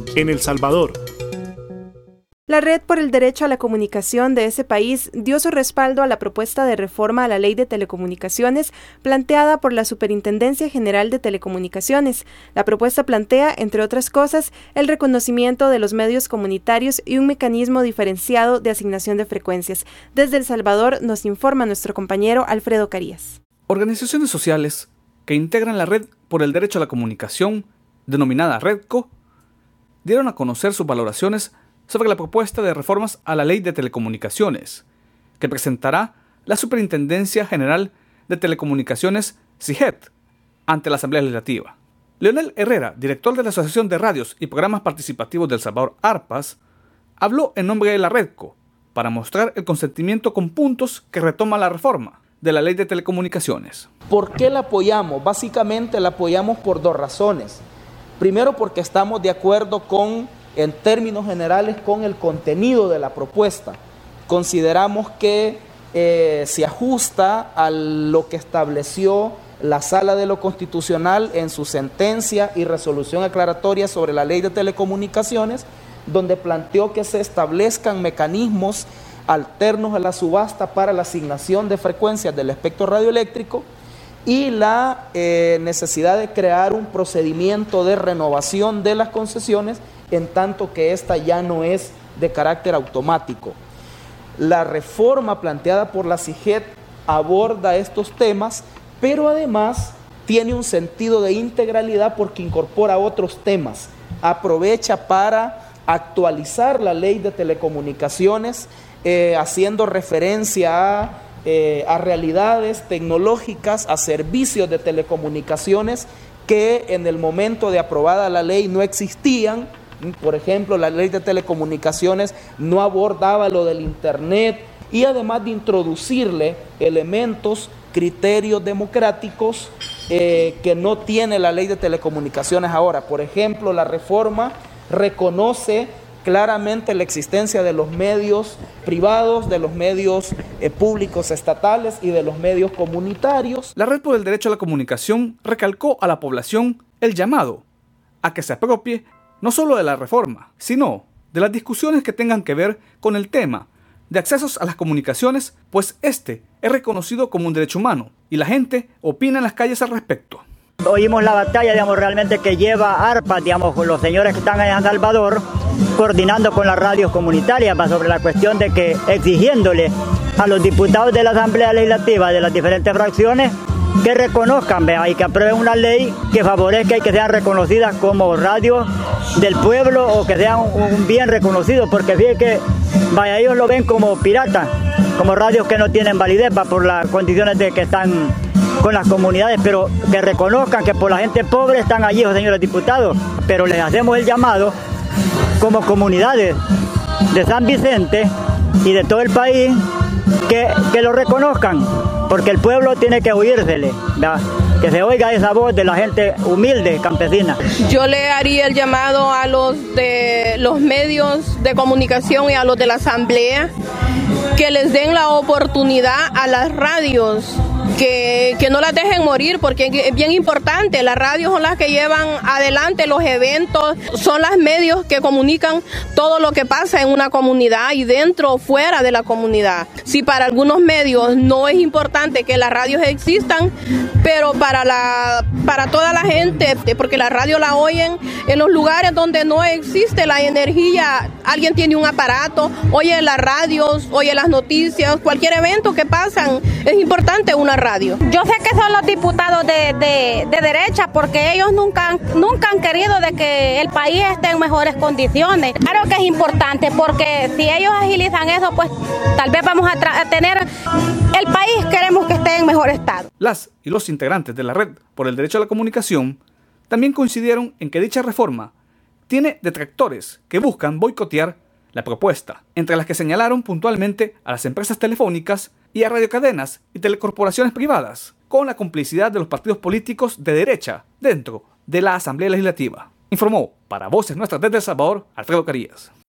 en El Salvador. La Red por el Derecho a la Comunicación de ese país dio su respaldo a la propuesta de reforma a la Ley de Telecomunicaciones planteada por la Superintendencia General de Telecomunicaciones. La propuesta plantea, entre otras cosas, el reconocimiento de los medios comunitarios y un mecanismo diferenciado de asignación de frecuencias. Desde El Salvador nos informa nuestro compañero Alfredo Carías. Organizaciones sociales que integran la Red por el Derecho a la Comunicación, denominada REDCO, dieron a conocer sus valoraciones sobre la propuesta de reformas a la Ley de Telecomunicaciones, que presentará la Superintendencia General de Telecomunicaciones, SIGET, ante la Asamblea Legislativa. Leonel Herrera, director de la Asociación de Radios y Programas Participativos de El Salvador, ARPAS, habló en nombre de la REDCO para mostrar el consentimiento con puntos que retoma la reforma de la Ley de Telecomunicaciones. ¿Por qué la apoyamos? Básicamente la apoyamos por dos razones. Primero, porque estamos de acuerdo en términos generales, con el contenido de la propuesta. Consideramos que se ajusta a lo que estableció la Sala de lo Constitucional en su sentencia y resolución aclaratoria sobre la Ley de Telecomunicaciones, donde planteó que se establezcan mecanismos alternos a la subasta para la asignación de frecuencias del espectro radioeléctrico y la necesidad de crear un procedimiento de renovación de las concesiones, en tanto que esta ya no es de carácter automático. La reforma planteada por la SIGET aborda estos temas, pero además tiene un sentido de integralidad porque incorpora otros temas. Aprovecha para actualizar la Ley de Telecomunicaciones, haciendo referencia a realidades tecnológicas, a servicios de telecomunicaciones que en el momento de aprobada la ley no existían. Por ejemplo, la Ley de Telecomunicaciones no abordaba lo del Internet, y además de introducirle elementos, criterios democráticos que no tiene la Ley de Telecomunicaciones ahora. Por ejemplo, la reforma reconoce claramente la existencia de los medios privados, de los medios públicos estatales y de los medios comunitarios. La Red por el Derecho a la Comunicación recalcó a la población el llamado a que se apropie no solo de la reforma, sino de las discusiones que tengan que ver con el tema de accesos a las comunicaciones, pues este es reconocido como un derecho humano y la gente opina en las calles al respecto. Oímos la batalla, realmente que lleva ARPA, con los señores que están allá en Salvador, coordinando con las radios comunitarias sobre la cuestión de que exigiéndole a los diputados de la Asamblea Legislativa de las diferentes fracciones que reconozcan y que aprueben una ley que favorezca y que sean reconocidas como radios del pueblo o que sean un bien reconocido, porque fíjense que ellos lo ven como piratas, como radios que no tienen validez por las condiciones de que están con las comunidades, pero que reconozcan que por la gente pobre están allí los señores diputados. Pero les hacemos el llamado como comunidades de San Vicente y de todo el país que lo reconozcan, porque el pueblo tiene que oírsele, ¿verdad? Que se oiga esa voz de la gente humilde, campesina. Yo le haría el llamado a los de los medios de comunicación y a los de la asamblea que les den la oportunidad a las radios, que no las dejen morir, porque es bien importante. Las radios son las que llevan adelante los eventos, son los medios que comunican todo lo que pasa en una comunidad y dentro o fuera de la comunidad. Si para algunos medios no es importante que las radios existan, pero para toda la gente, porque la radio la oyen en los lugares donde no existe la energía, alguien tiene un aparato, oye las radios, oye las noticias, cualquier evento que pasan, es importante una radio. Yo sé que son los diputados de derecha, porque ellos nunca han querido de que el país esté en mejores condiciones. Claro que es importante, porque si ellos agilizan eso, pues tal vez vamos a tener el país, queremos que esté en mejor estado. Las y los integrantes de la Red por el Derecho a la Comunicación también coincidieron en que dicha reforma tiene detractores que buscan boicotear la propuesta, entre las que señalaron puntualmente a las empresas telefónicas y a radiocadenas y telecorporaciones privadas, con la complicidad de los partidos políticos de derecha dentro de la Asamblea Legislativa. Informó para Voces Nuestras desde El Salvador, Alfredo Carías.